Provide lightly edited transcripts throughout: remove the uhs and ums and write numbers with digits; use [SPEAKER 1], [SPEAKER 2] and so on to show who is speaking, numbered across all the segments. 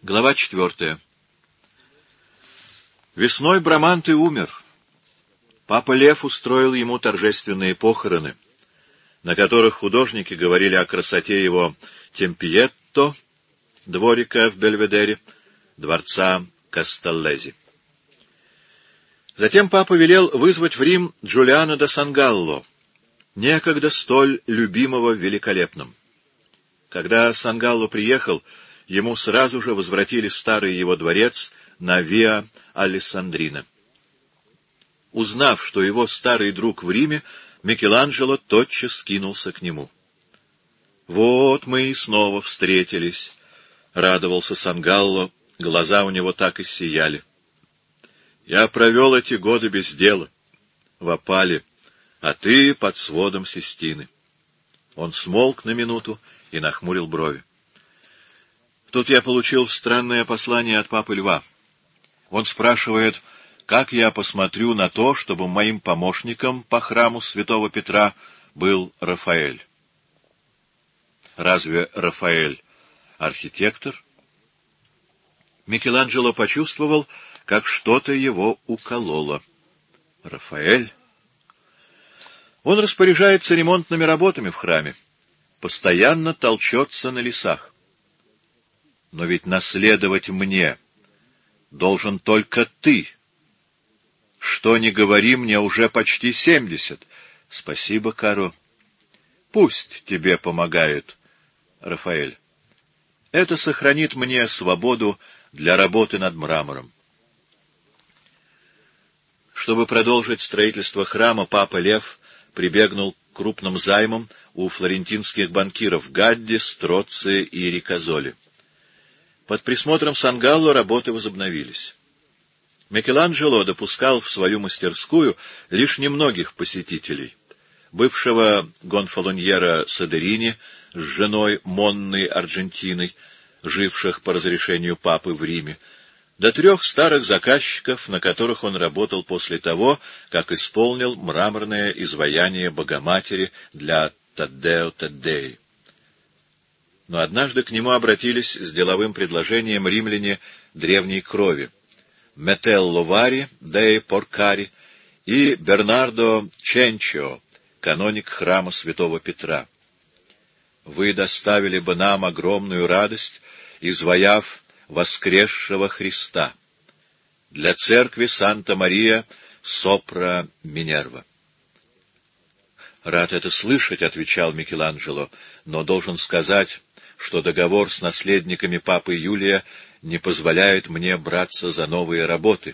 [SPEAKER 1] Глава 4. Весной Браманте умер. Папа Лев устроил ему торжественные похороны, на которых художники говорили о красоте его Темпиетто, дворика в Бельведере, дворца Кастеллези. Затем папа велел вызвать в Рим Джулиано да Сангалло, некогда столь любимого в Великолепном. Когда Сангалло приехал, ему сразу же возвратили старый его дворец на Виа Алессандрина. Узнав, что его старый друг в Риме, Микеланджело тотчас скинулся к нему. «Вот мы и снова встретились», — радовался Сангалло, глаза у него так и сияли. «Я провел эти годы без дела, в опале, а ты под сводом Систины». Он смолк на минуту и нахмурил брови. Тут я получил странное послание от папы Льва. Он спрашивает, как я посмотрю на то, чтобы моим помощником по храму святого Петра был Рафаэль. Разве Рафаэль архитектор? Микеланджело почувствовал, как что-то его укололо. Рафаэль? Он распоряжается ремонтными работами в храме, постоянно толчется на лесах. Но ведь наследовать мне должен только ты. Что ни говори, мне уже почти 70. Спасибо, Каро. Пусть тебе помогает Рафаэль. Это сохранит мне свободу для работы над мрамором. Чтобы продолжить строительство храма, папа Лев прибегнул к крупным займам у флорентинских банкиров Гадди, Строци и Рикозоли. Под присмотром Сангалло работы возобновились. Микеланджело допускал в свою мастерскую лишь немногих посетителей. Бывшего гонфалоньера Содерини с женой Монной Аргентиной, живших по разрешению папы в Риме, до 3 старых заказчиков, на которых он работал после того, как исполнил мраморное изваяние Богоматери для Таддео Таддеи. Но однажды к нему обратились с деловым предложением римляне древней крови — Метелло Вари де Поркари и Бернардо Ченчио, каноник храма святого Петра. Вы доставили бы нам огромную радость, изваяв воскресшего Христа для церкви Санта-Мария Сопра Минерва. «Рад это слышать», — отвечал Микеланджело, — «но должен сказать, что договор с наследниками папы Юлия не позволяет мне браться за новые работы.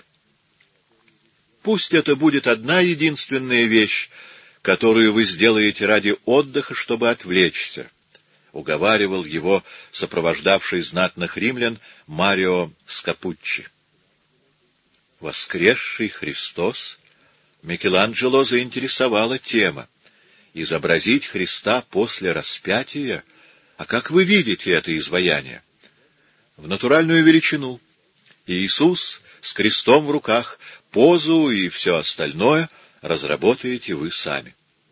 [SPEAKER 1] Пусть это будет одна единственная вещь, которую вы сделаете ради отдыха, чтобы отвлечься», — уговаривал его сопровождавший знатных римлян Марио Скапуччи. Воскресший Христос? Микеланджело заинтересовала тема. Изобразить Христа после распятия? А как вы видите это изваяние? В натуральную величину. Иисус с крестом в руках, позу и все остальное разработаете вы сами.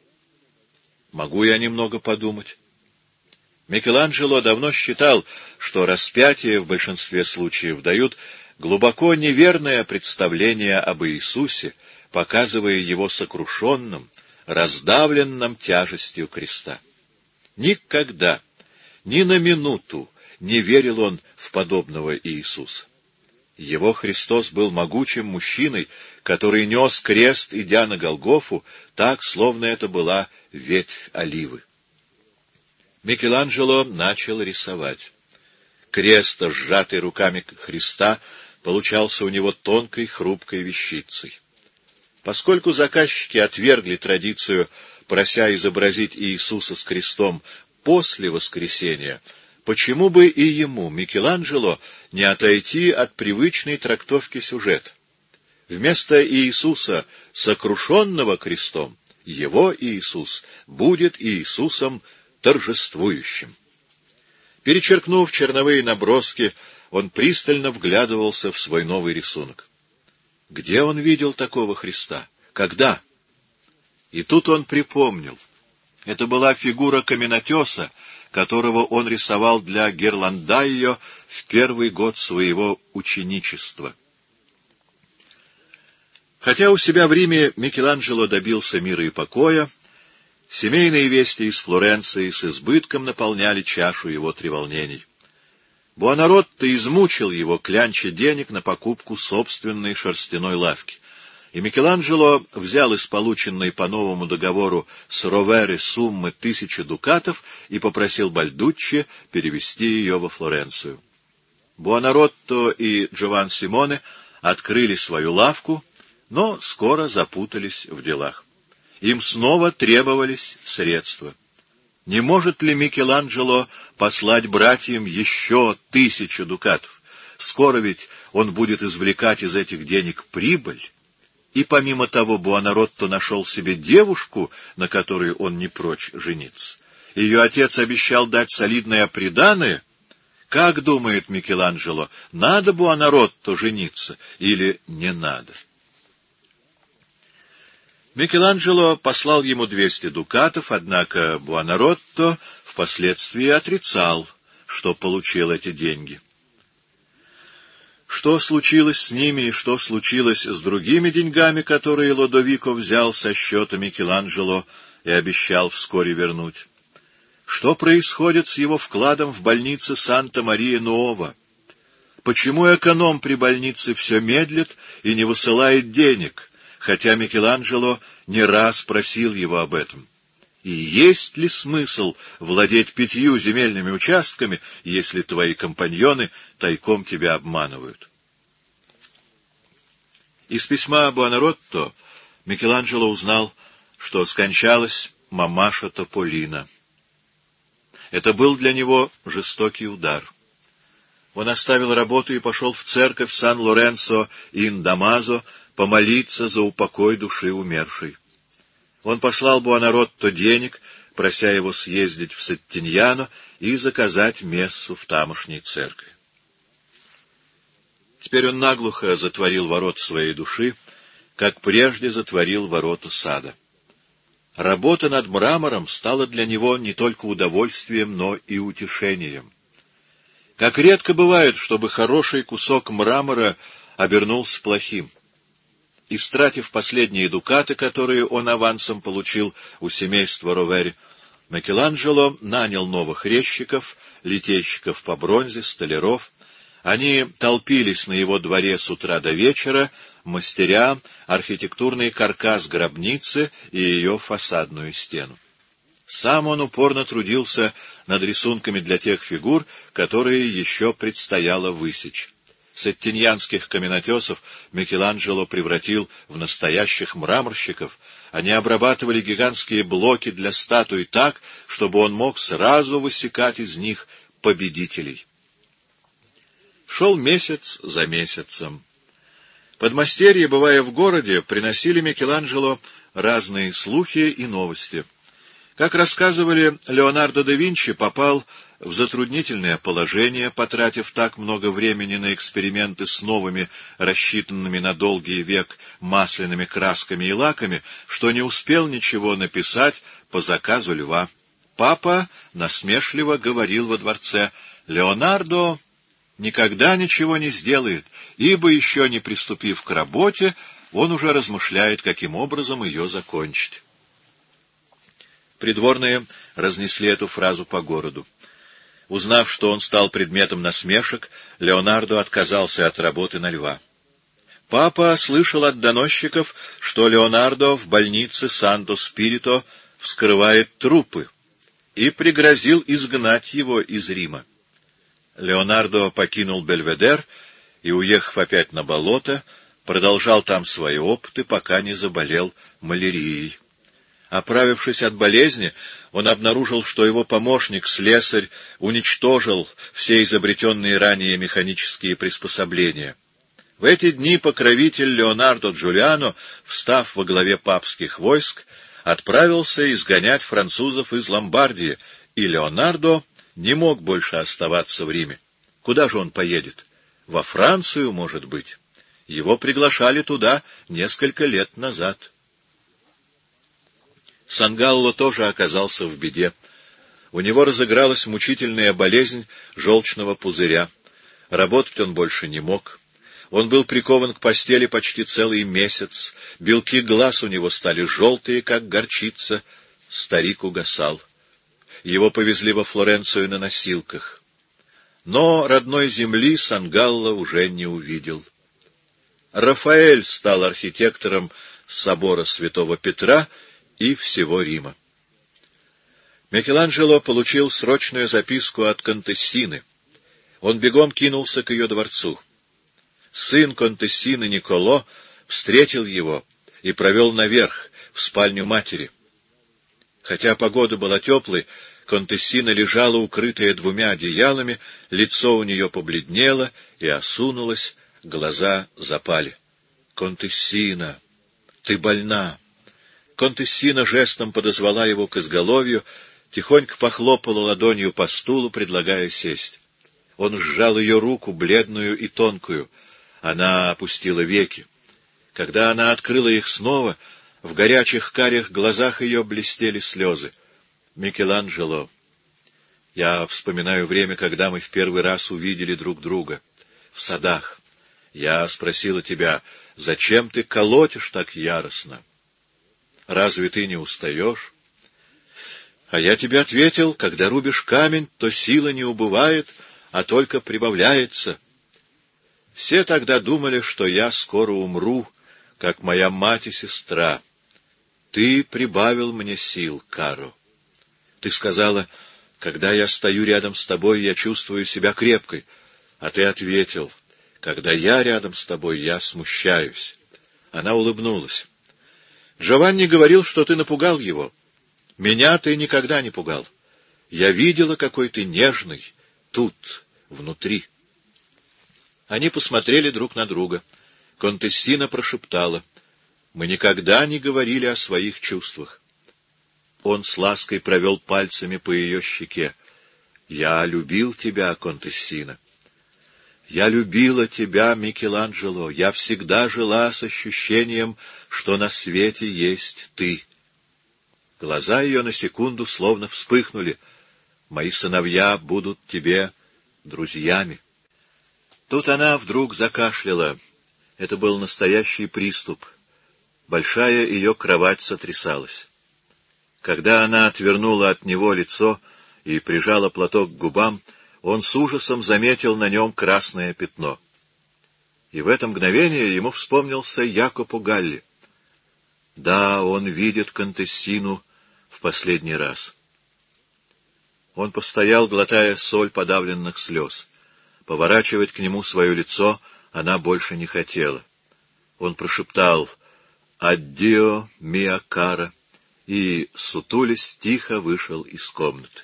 [SPEAKER 1] Могу я немного подумать? Микеланджело давно считал, что распятие в большинстве случаев дают глубоко неверное представление об Иисусе, показывая его сокрушенным, раздавленным тяжестью креста. Никогда, ни на минуту не верил он в подобного Иисуса. Его Христос был могучим мужчиной, который нес крест, идя на Голгофу, так, словно это была ветвь оливы. Микеланджело начал рисовать. Крест, сжатый руками Христа, получался у него тонкой, хрупкой вещицей. Поскольку заказчики отвергли традицию, прося изобразить Иисуса с крестом после воскресения, почему бы и ему, Микеланджело, не отойти от привычной трактовки сюжета? Вместо Иисуса, сокрушенного крестом, его Иисус будет Иисусом торжествующим. Перечеркнув черновые наброски, он пристально вглядывался в свой новый рисунок. Где он видел такого Христа? Когда? И тут он припомнил. Это была фигура каменотеса, которого он рисовал для Герландайо в первый год своего ученичества. Хотя у себя в Риме Микеланджело добился мира и покоя, семейные вести из Флоренции с избытком наполняли чашу его треволнений. Буонаротто измучил его, клянча денег на покупку собственной шерстяной лавки, и Микеланджело взял из полученной по новому договору с Ровери суммы 1000 дукатов и попросил Бальдуччи перевести ее во Флоренцию. Буонаротто и Джован Симоне открыли свою лавку, но скоро запутались в делах. Им снова требовались средства. Не может ли Микеланджело послать братьям еще 1000 дукатов? Скоро ведь он будет извлекать из этих денег прибыль. И помимо того Буонаротто нашел себе девушку, на которой он не прочь жениться. Ее отец обещал дать солидное приданое. Как думает Микеланджело, надо Буонаротто жениться или не надо? Микеланджело послал ему 200 дукатов, однако Буонаротто впоследствии отрицал, что получил эти деньги. Что случилось с ними и что случилось с другими деньгами, которые Лодовико взял со счета Микеланджело и обещал вскоре вернуть? Что происходит с его вкладом в больнице Санта-Мария-Нуова? Почему эконом при больнице все медлит и не высылает денег, хотя Микеланджело не раз просил его об этом? И есть ли смысл владеть 5 земельными участками, если твои компаньоны тайком тебя обманывают? Из письма Буонаротто Микеланджело узнал, что скончалась мамаша Тополина. Это был для него жестокий удар. Он оставил работу и пошел в церковь Сан-Лоренцо-ин-Дамазо помолиться за упокой души умершей. Он послал Буонаротто денег, прося его съездить в Сеттиньяно и заказать мессу в тамошней церкви. Теперь он наглухо затворил ворота своей души, как прежде затворил ворота сада. Работа над мрамором стала для него не только удовольствием, но и утешением. Как редко бывает, чтобы хороший кусок мрамора обернулся плохим. Истратив последние дукаты, которые он авансом получил у семейства Ровери, Микеланджело нанял новых резчиков, литейщиков по бронзе, столяров. Они толпились на его дворе с утра до вечера, мастеря архитектурный каркас гробницы и ее фасадную стену. Сам он упорно трудился над рисунками для тех фигур, которые еще предстояло высечь. Сеттиньянских каменотесов Микеланджело превратил в настоящих мраморщиков. Они обрабатывали гигантские блоки для статуй так, чтобы он мог сразу высекать из них победителей. Шел месяц за месяцем. Подмастерья, бывая в городе, приносили Микеланджело разные слухи и новости. Как рассказывали, Леонардо да Винчи попал в затруднительное положение, потратив так много времени на эксперименты с новыми, рассчитанными на долгий век масляными красками и лаками, что не успел ничего написать по заказу льва. Папа насмешливо говорил во дворце: «Леонардо никогда ничего не сделает, ибо, еще не приступив к работе, он уже размышляет, каким образом ее закончить». Придворные разнесли эту фразу по городу. Узнав, что он стал предметом насмешек, Леонардо отказался от работы на льва. Папа слышал от доносчиков, что Леонардо в больнице Санто-Спирито вскрывает трупы, и пригрозил изгнать его из Рима. Леонардо покинул Бельведер и, уехав опять на болото, продолжал там свои опыты, пока не заболел малярией. Оправившись от болезни, он обнаружил, что его помощник, слесарь, уничтожил все изобретенные ранее механические приспособления. В эти дни покровитель Леонардо Джулиано, встав во главе папских войск, отправился изгонять французов из Ломбардии, и Леонардо не мог больше оставаться в Риме. Куда же он поедет? Во Францию, может быть. Его приглашали туда несколько лет назад. Сангалло тоже оказался в беде. У него разыгралась мучительная болезнь желчного пузыря. Работать он больше не мог. Он был прикован к постели почти целый месяц. Белки глаз у него стали желтые, как горчица. Старик угасал. Его повезли во Флоренцию на носилках. Но родной земли Сангалло уже не увидел. Рафаэль стал архитектором собора святого Петра и всего Рима. Микеланджело получил срочную записку от контессины. Он бегом кинулся к ее дворцу. Сын контессины Николо встретил его и провел наверх, в спальню матери. Хотя погода была теплой, контессина лежала, укрытая двумя одеялами, лицо у нее побледнело и осунулось, глаза запали. — Контессина, ты больна! Контессина жестом подозвала его к изголовью, тихонько похлопала ладонью по стулу, предлагая сесть. Он сжал ее руку, бледную и тонкую. Она опустила веки. Когда она открыла их снова, в горячих карих глазах ее блестели слезы. — Микеланджело, я вспоминаю время, когда мы в первый раз увидели друг друга. В садах. Я спросила тебя, зачем ты колотишь так яростно? Разве ты не устаешь? А я тебе ответил, когда рубишь камень, то сила не убывает, а только прибавляется. Все тогда думали, что я скоро умру, как моя мать и сестра. Ты прибавил мне сил, Каро. Ты сказала, когда я стою рядом с тобой, я чувствую себя крепкой. А ты ответил, когда я рядом с тобой, я смущаюсь. Она улыбнулась. Джованни говорил, что ты напугал его. Меня ты никогда не пугал. Я видела, какой ты нежный, тут, внутри. Они посмотрели друг на друга. Контессина прошептала: «Мы никогда не говорили о своих чувствах». Он с лаской провел пальцами по ее щеке. «Я любил тебя, Контессина. Я любила тебя, Микеланджело. Я всегда жила с ощущением, что на свете есть ты». Глаза ее на секунду словно вспыхнули. «Мои сыновья будут тебе друзьями». Тут она вдруг закашляла. Это был настоящий приступ. Большая ее кровать сотрясалась. Когда она отвернула от него лицо и прижала платок к губам, он с ужасом заметил на нем красное пятно. И в это мгновение ему вспомнился Якопо Галли. Да, он видит Контессину в последний раз. Он постоял, глотая соль подавленных слез. Поворачивать к нему свое лицо она больше не хотела. Он прошептал «Аддио, миа кара», и, сутулясь, тихо вышел из комнаты.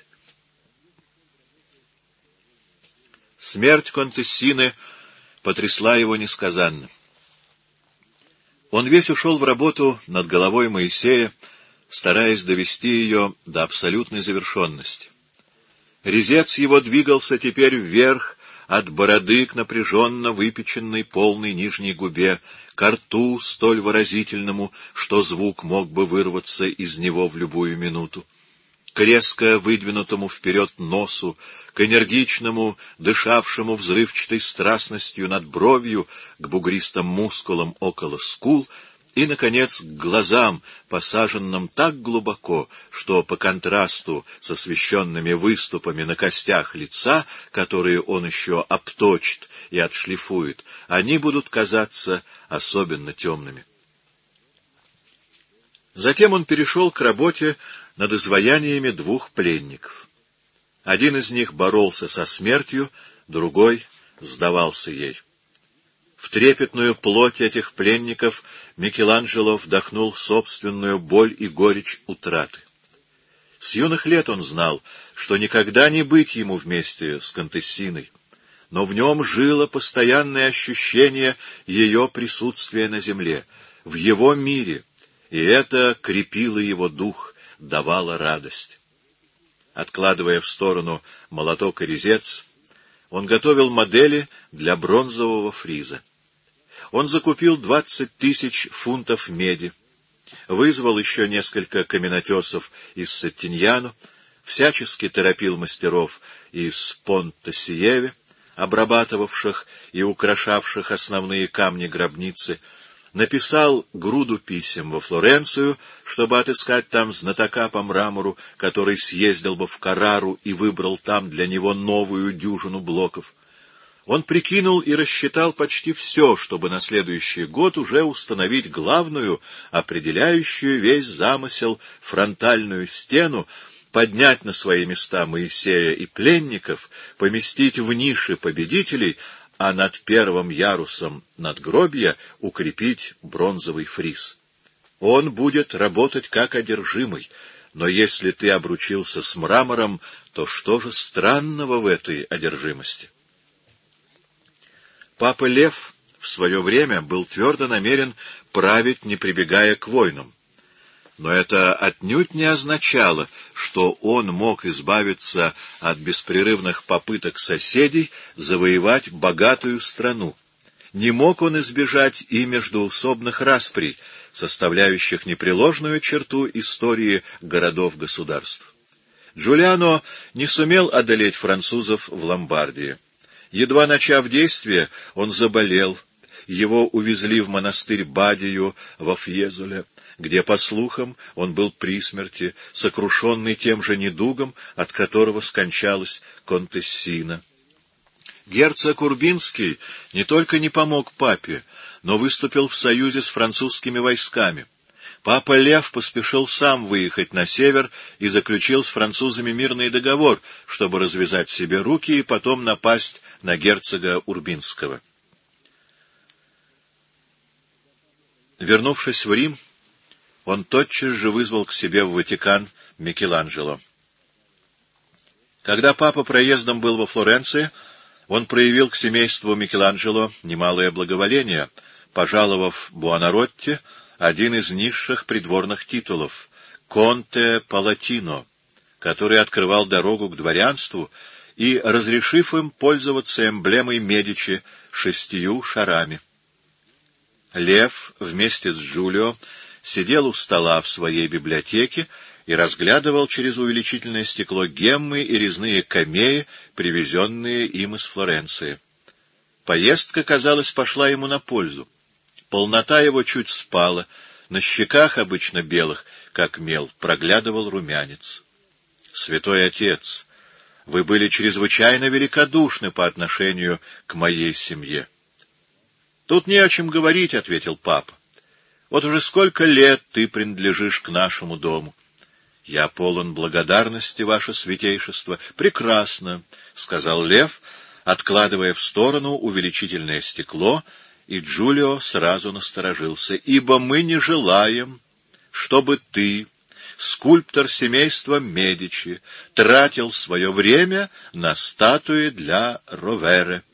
[SPEAKER 1] Смерть Контессины потрясла его несказанно. Он весь ушел в работу над головой Моисея, стараясь довести ее до абсолютной завершенности. Резец его двигался теперь вверх, от бороды к напряженно выпеченной полной нижней губе, ко рту столь выразительному, что звук мог бы вырваться из него в любую минуту, к резко выдвинутому вперед носу, к энергичному, дышавшему взрывчатой страстностью над бровью, к бугристым мускулам около скул и, наконец, к глазам, посаженным так глубоко, что по контрасту с освещенными выступами на костях лица, которые он еще обточит и отшлифует, они будут казаться особенно темными. Затем он перешел к работе над изваяниями двух пленников. Один из них боролся со смертью, другой сдавался ей. В трепетную плоть этих пленников Микеланджело вдохнул собственную боль и горечь утраты. С юных лет он знал, что никогда не быть ему вместе с Контессиной, но в нем жило постоянное ощущение ее присутствия на земле, в его мире, и это крепило его дух, давало радость. Откладывая в сторону молоток и резец, он готовил модели для бронзового фриза. Он закупил 20 000 фунтов меди, вызвал еще несколько каменотесов из Сеттиньяно, всячески торопил мастеров из Понте-Сиеве, обрабатывавших и украшавших основные камни гробницы, написал груду писем во Флоренцию, чтобы отыскать там знатока по мрамору, который съездил бы в Каррару и выбрал там для него новую дюжину блоков. Он прикинул и рассчитал почти все, чтобы на следующий год уже установить главную, определяющую весь замысел, фронтальную стену, поднять на свои места Моисея и пленников, поместить в ниши победителей, а над первым ярусом надгробья укрепить бронзовый фриз. Он будет работать как одержимый, но если ты обручился с мрамором, то что же странного в этой одержимости? Папа Лев в свое время был твердо намерен править, не прибегая к войнам. Но это отнюдь не означало, что он мог избавиться от беспрерывных попыток соседей завоевать богатую страну. Не мог он избежать и междоусобных расприй, составляющих непреложную черту истории городов-государств. Джулиано не сумел одолеть французов в Ломбардии. Едва начав действие, он заболел. Его увезли в монастырь Бадию во Фьезоле, где, по слухам, он был при смерти, сокрушенный тем же недугом, от которого скончалась Контессина. Герцог Урбинский не только не помог папе, но выступил в союзе с французскими войсками. Папа Лев поспешил сам выехать на север и заключил с французами мирный договор, чтобы развязать себе руки и потом напасть на герцога Урбинского. Вернувшись в Рим, он тотчас же вызвал к себе в Ватикан Микеланджело. Когда папа проездом был во Флоренции, он проявил к семейству Микеланджело немалое благоволение, пожаловав Буонаротти один из низших придворных титулов — Конте Палатино, который открывал дорогу к дворянству, и разрешив им пользоваться эмблемой Медичи 6 шарами. Лев вместе с Джулио сидел у стола в своей библиотеке и разглядывал через увеличительное стекло геммы и резные камеи, привезенные им из Флоренции. Поездка, казалось, пошла ему на пользу. Полнота его чуть спала, на щеках, обычно белых, как мел, проглядывал румянец. «Святой Отец, вы были чрезвычайно великодушны по отношению к моей семье». «Тут не о чем говорить», — ответил папа. «Вот уже сколько лет ты принадлежишь к нашему дому». «Я полон благодарности, ваше святейшество». «Прекрасно», — сказал Лев, откладывая в сторону увеличительное стекло, и Джулио сразу насторожился. «Ибо мы не желаем, чтобы ты, скульптор семейства Медичи, тратил свое время на статуи для Ровере».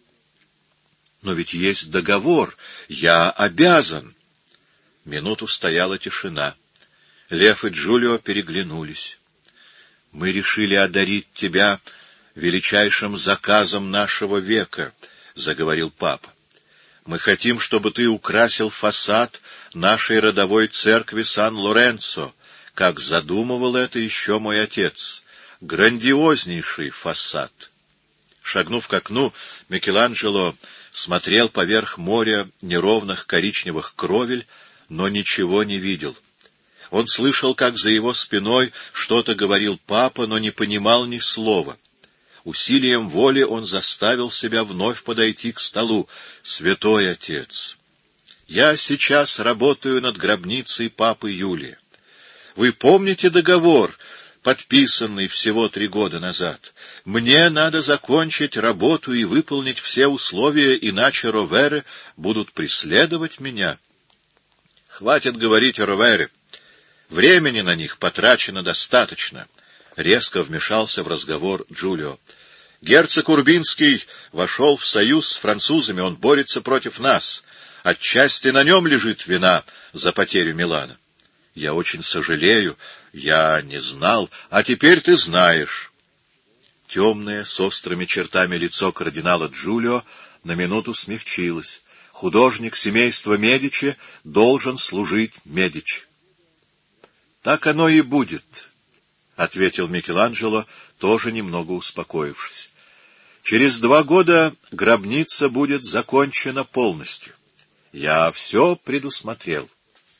[SPEAKER 1] «Но ведь есть договор, я обязан». Минуту стояла тишина. Лев и Джулио переглянулись. «Мы решили одарить тебя величайшим заказом нашего века», — заговорил папа. «Мы хотим, чтобы ты украсил фасад нашей родовой церкви Сан-Лоренцо, как задумывал это еще мой отец. Грандиознейший фасад». Шагнув к окну, Микеланджело смотрел поверх моря неровных коричневых кровель, но ничего не видел. Он слышал, как за его спиной что-то говорил папа, но не понимал ни слова. Усилием воли он заставил себя вновь подойти к столу. «Святой Отец, я сейчас работаю над гробницей папы Юлия. Вы помните договор, подписанный всего 3 года назад? Мне надо закончить работу и выполнить все условия, иначе Ровере будут преследовать меня». «Хватит говорить о Ровере. Времени на них потрачено достаточно», — резко вмешался в разговор Джулио. «Герцог Урбинский вошел в союз с французами, он борется против нас. Отчасти на нем лежит вина за потерю Милана». «Я очень сожалею, я не знал, а теперь ты знаешь». Темное, с острыми чертами лицо кардинала Джулио на минуту смягчилось. Художник семейства Медичи должен служить Медичи. «Так оно и будет. ответил Микеланджело, тоже немного успокоившись. Через 2 года гробница будет закончена полностью. Я все предусмотрел.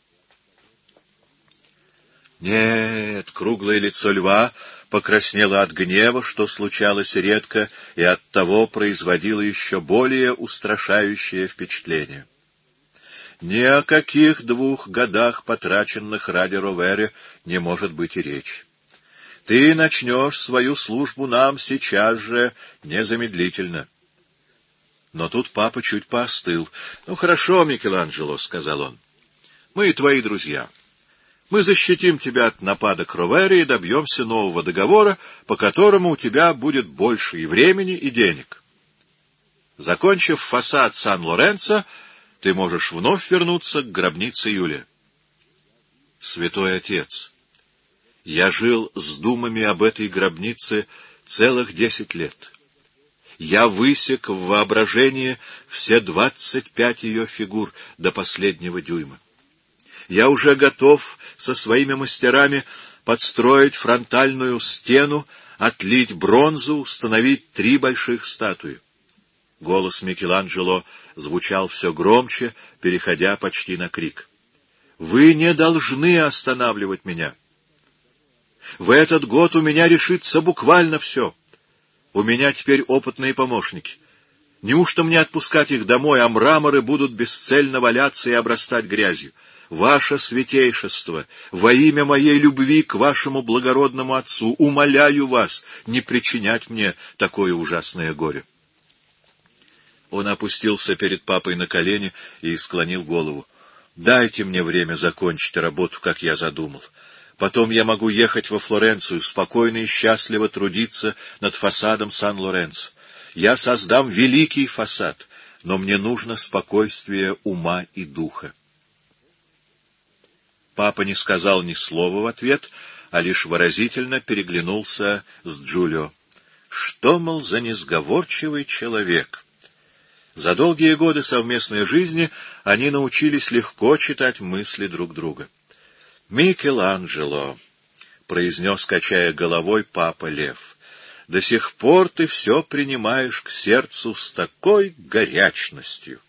[SPEAKER 1] Нет, круглое лицо льва покраснело от гнева, что случалось редко, и оттого производило еще более устрашающее впечатление. Ни о каких 2 годах, потраченных ради Ровere, не может быть и речи. Ты начнешь свою службу нам сейчас же, незамедлительно. Но тут папа чуть поостыл. — Ну, хорошо, Микеланджело, — сказал он. — Мы твои друзья. Мы защитим тебя от нападок Ровere и добьемся нового договора, по которому у тебя будет больше и времени, и денег. Закончив фасад Сан-Лоренцо, ты можешь вновь вернуться к гробнице Юлия. Святой Отец, я жил с думами об этой гробнице целых 10 лет. Я высек в воображении все 25 ее фигур до последнего дюйма. Я уже готов со своими мастерами подстроить фронтальную стену, отлить бронзу, установить 3 больших статуи. Голос Микеланджело звучал все громче, переходя почти на крик. Вы не должны останавливать меня. В этот год у меня решится буквально все. У меня теперь опытные помощники. Неужто мне отпускать их домой, а мраморы будут бесцельно валяться и обрастать грязью? Ваше святейшество, во имя моей любви к вашему благородному отцу, умоляю вас не причинять мне такое ужасное горе. Он опустился перед папой на колени и склонил голову. Дайте мне время закончить работу, как я задумал. Потом я могу ехать во Флоренцию, спокойно и счастливо трудиться над фасадом Сан-Лоренцо. Я создам великий фасад, но мне нужно спокойствие ума и духа. Папа не сказал ни слова в ответ, а лишь выразительно переглянулся с Джулио. Что, мол, за несговорчивый человек? За долгие годы совместной жизни они научились легко читать мысли друг друга. «Микеланджело», — произнес, качая головой, папа Лев, — «до сих пор ты все принимаешь к сердцу с такой горячностью.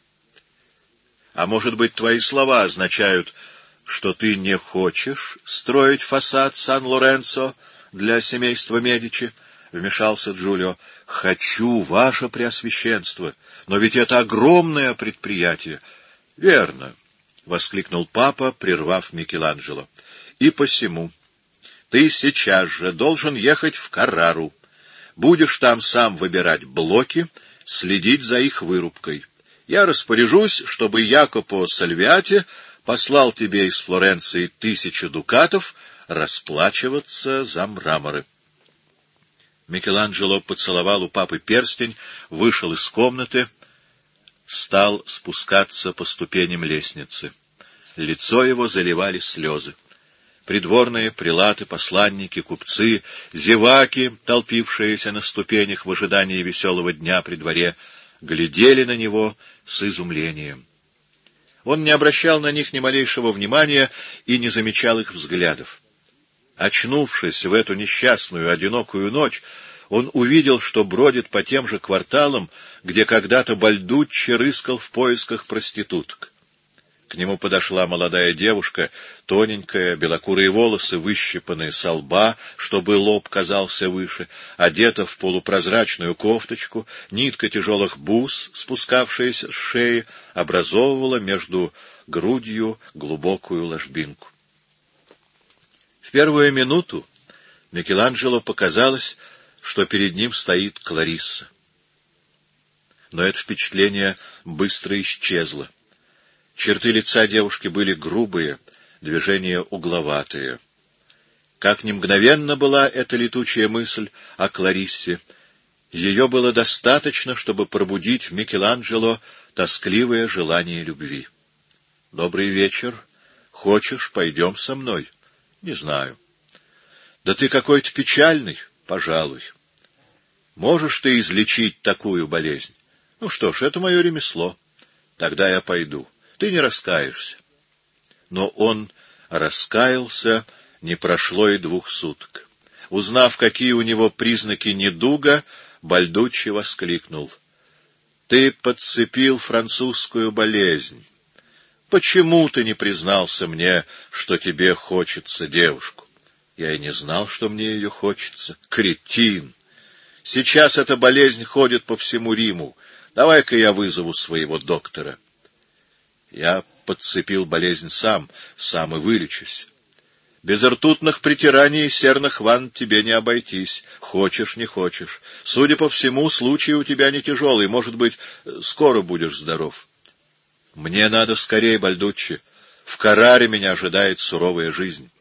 [SPEAKER 1] А может быть, твои слова означают, что ты не хочешь строить фасад Сан-Лоренцо для семейства Медичи?» — вмешался Джулио. — Хочу, ваше преосвященство, но ведь это огромное предприятие. — Верно, — воскликнул папа, прервав Микеланджело. — И посему ты сейчас же должен ехать в Каррару. Будешь там сам выбирать блоки, следить за их вырубкой. Я распоряжусь, чтобы Якопо Сальвиати послал тебе из Флоренции 1000 дукатов расплачиваться за мраморы. Микеланджело поцеловал у папы перстень, вышел из комнаты, стал спускаться по ступеням лестницы. Лицо его заливали слезы. Придворные, прелаты, посланники, купцы, зеваки, толпившиеся на ступенях в ожидании веселого дня при дворе, глядели на него с изумлением. Он не обращал на них ни малейшего внимания и не замечал их взглядов. Очнувшись в эту несчастную, одинокую ночь, он увидел, что бродит по тем же кварталам, где когда-то Бальдуччи рыскал в поисках проституток. К нему подошла молодая девушка, тоненькая, белокурые волосы выщипаны со лба, чтобы лоб казался выше, одета в полупрозрачную кофточку, нитка тяжелых бус, спускавшаяся с шеи, образовывала между грудью глубокую ложбинку. В первую минуту Микеланджело показалось, что перед ним стоит Кларисса. Но это впечатление быстро исчезло. Черты лица девушки были грубые, движения угловатые. Как ни мгновенно была эта летучая мысль о Клариссе, ее было достаточно, чтобы пробудить в Микеланджело тоскливое желание любви. — Добрый вечер. Хочешь, пойдем со мной? — Не знаю. — Да ты какой-то печальный, пожалуй. Можешь ты излечить такую болезнь? Ну что ж, это мое ремесло. Тогда я пойду. Ты не раскаешься. Но он раскаялся, не прошло и 2 суток. Узнав, какие у него признаки недуга, Бальдуччи воскликнул: «Ты подцепил французскую болезнь. Почему ты не признался мне, что тебе хочется девушку?» «Я и не знал, что мне ее хочется». «Кретин! Сейчас эта болезнь ходит по всему Риму. Давай-ка я вызову своего доктора». «Я подцепил болезнь сам и вылечусь. Без ртутных притираний и серных ванн тебе не обойтись, хочешь не хочешь. Судя по всему, случай у тебя не тяжелый, может быть, скоро будешь здоров». «Мне надо скорее, Бальдуччи. В Карраре меня ожидает суровая жизнь».